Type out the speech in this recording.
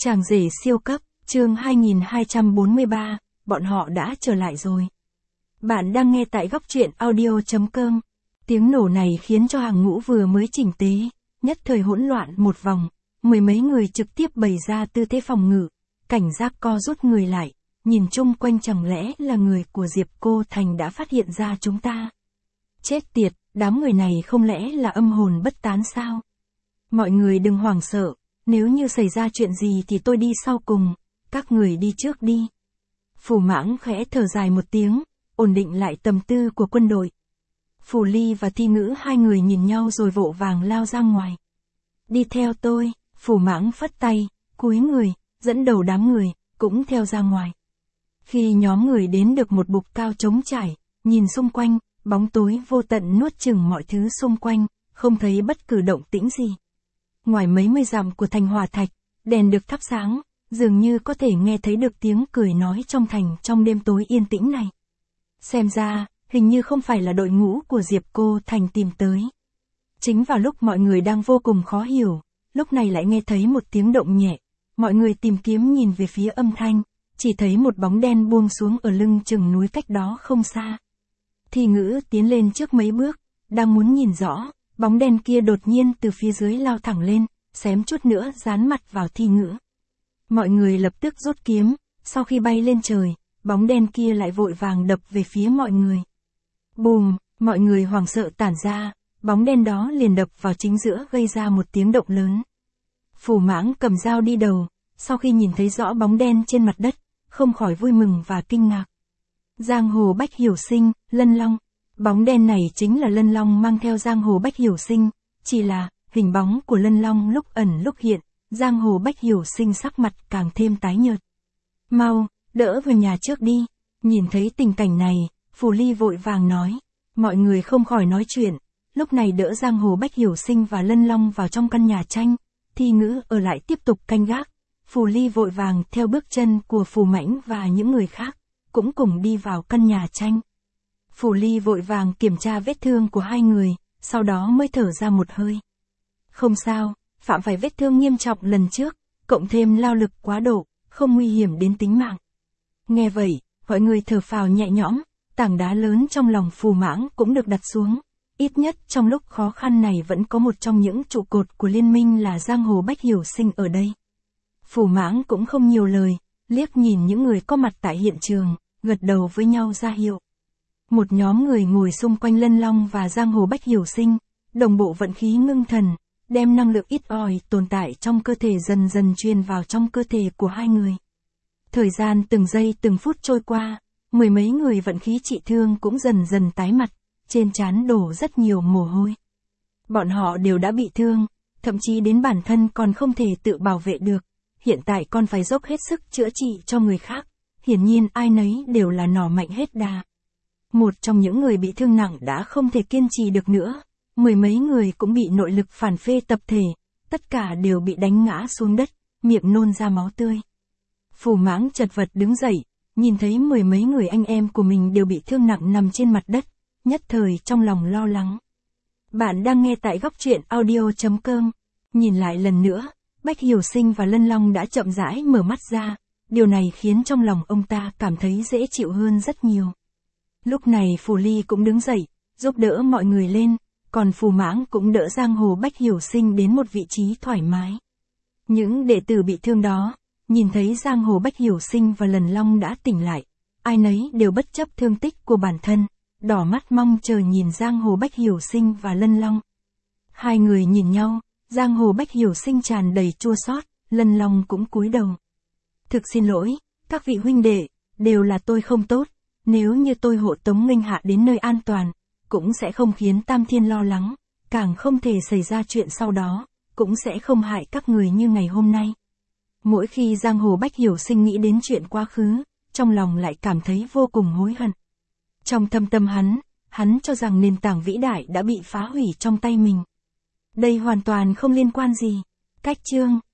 Chàng rể siêu cấp, chương 2243, bọn họ đã trở lại rồi. Bạn đang nghe tại góc truyện audio.com. Tiếng nổ này khiến cho hàng ngũ vừa mới chỉnh tế, nhất thời hỗn loạn một vòng, mười mấy người trực tiếp bày ra tư thế phòng ngự, cảnh giác co rút người lại, nhìn chung quanh chẳng lẽ là người của Diệp Cô Thành đã phát hiện ra chúng ta. Chết tiệt, đám người này không lẽ là âm hồn bất tán sao? Mọi người đừng hoảng sợ. Nếu như xảy ra chuyện gì thì tôi đi sau cùng, các người đi trước đi. Phù Mãng khẽ thở dài một tiếng, ổn định lại tâm tư của quân đội. Phù Ly và Thi Ngữ hai người nhìn nhau rồi vội vàng lao ra ngoài. Đi theo tôi, Phù Mãng phất tay, cúi người, dẫn đầu đám người, cũng theo ra ngoài. Khi nhóm người đến được một bục cao trống trải, nhìn xung quanh, bóng tối vô tận nuốt chửng mọi thứ xung quanh, không thấy bất cứ động tĩnh gì. Ngoài mấy mươi dặm của thành hỏa thạch, đèn được thắp sáng, dường như có thể nghe thấy được tiếng cười nói trong thành trong đêm tối yên tĩnh này. Xem ra, hình như không phải là đội ngũ của Diệp Cô Thành tìm tới. Chính vào lúc mọi người đang vô cùng khó hiểu, lúc này lại nghe thấy một tiếng động nhẹ, mọi người tìm kiếm nhìn về phía âm thanh, chỉ thấy một bóng đen buông xuống ở lưng chừng núi cách đó không xa. Thi Ngữ tiến lên trước mấy bước, đang muốn nhìn rõ. Bóng đen kia đột nhiên từ phía dưới lao thẳng lên, xém chút nữa dán mặt vào Thi Ngữ. Mọi người lập tức rút kiếm, sau khi bay lên trời, bóng đen kia lại vội vàng đập về phía mọi người. Bùm, mọi người hoảng sợ tản ra, bóng đen đó liền đập vào chính giữa gây ra một tiếng động lớn. Phù Mãng cầm dao đi đầu, sau khi nhìn thấy rõ bóng đen trên mặt đất, không khỏi vui mừng và kinh ngạc. Giang hồ Bách Hiểu Sinh, Lân Long. Bóng đen này chính là Lân Long mang theo giang hồ Bách Hiểu Sinh, chỉ là, hình bóng của Lân Long lúc ẩn lúc hiện, giang hồ Bách Hiểu Sinh sắc mặt càng thêm tái nhợt. Mau, đỡ vào nhà trước đi. Nhìn thấy tình cảnh này, Phù Ly vội vàng nói. Mọi người không khỏi nói chuyện, lúc này đỡ giang hồ Bách Hiểu Sinh và Lân Long vào trong căn nhà tranh, Thi Ngữ ở lại tiếp tục canh gác. Phù Ly vội vàng theo bước chân của Phù Mãnh và những người khác, cũng cùng đi vào căn nhà tranh. Phù Ly vội vàng kiểm tra vết thương của hai người, sau đó mới thở ra một hơi. Không sao, phạm phải vết thương nghiêm trọng lần trước, cộng thêm lao lực quá độ, không nguy hiểm đến tính mạng. Nghe vậy, mọi người thở phào nhẹ nhõm, tảng đá lớn trong lòng Phù Mãng cũng được đặt xuống. Ít nhất trong lúc khó khăn này vẫn có một trong những trụ cột của liên minh là giang hồ Bách Hiểu Sinh ở đây. Phù Mãng cũng không nhiều lời, liếc nhìn những người có mặt tại hiện trường, gật đầu với nhau ra hiệu. Một nhóm người ngồi xung quanh Lân Long và giang hồ Bách Hiểu Sinh, đồng bộ vận khí ngưng thần, đem năng lượng ít ỏi tồn tại trong cơ thể dần dần truyền vào trong cơ thể của hai người. Thời gian từng giây từng phút trôi qua, mười mấy người vận khí trị thương cũng dần dần tái mặt, trên trán đổ rất nhiều mồ hôi. Bọn họ đều đã bị thương, thậm chí đến bản thân còn không thể tự bảo vệ được, hiện tại còn phải dốc hết sức chữa trị cho người khác, hiển nhiên ai nấy đều là nỏ mạnh hết đà. Một trong những người bị thương nặng đã không thể kiên trì được nữa, mười mấy người cũng bị nội lực phản phệ tập thể, tất cả đều bị đánh ngã xuống đất, miệng nôn ra máu tươi. Phù Mãng chật vật đứng dậy, nhìn thấy mười mấy người anh em của mình đều bị thương nặng nằm trên mặt đất, nhất thời trong lòng lo lắng. Bạn đang nghe tại góc truyện audio.com, nhìn lại lần nữa, Bách Hiểu Sinh và Lân Long đã chậm rãi mở mắt ra, điều này khiến trong lòng ông ta cảm thấy dễ chịu hơn rất nhiều. Lúc này Phù Ly cũng đứng dậy, giúp đỡ mọi người lên, còn Phù Mãng cũng đỡ giang hồ Bách Hiểu Sinh đến một vị trí thoải mái. Những đệ tử bị thương đó, nhìn thấy giang hồ Bách Hiểu Sinh và Lân Long đã tỉnh lại, ai nấy đều bất chấp thương tích của bản thân, đỏ mắt mong chờ nhìn giang hồ Bách Hiểu Sinh và Lân Long. Hai người nhìn nhau, giang hồ Bách Hiểu Sinh tràn đầy chua xót, Lân Long cũng cúi đầu. Thực xin lỗi, các vị huynh đệ, đều là tôi không tốt. Nếu như tôi hộ tống Nghênh Hạ đến nơi an toàn, cũng sẽ không khiến Tam Thiên lo lắng, càng không thể xảy ra chuyện sau đó, cũng sẽ không hại các người như ngày hôm nay. Mỗi khi giang hồ Bách Hiểu Sinh nghĩ đến chuyện quá khứ, trong lòng lại cảm thấy vô cùng hối hận. Trong thâm tâm hắn cho rằng nền tảng vĩ đại đã bị phá hủy trong tay mình. Đây hoàn toàn không liên quan gì. Cách chương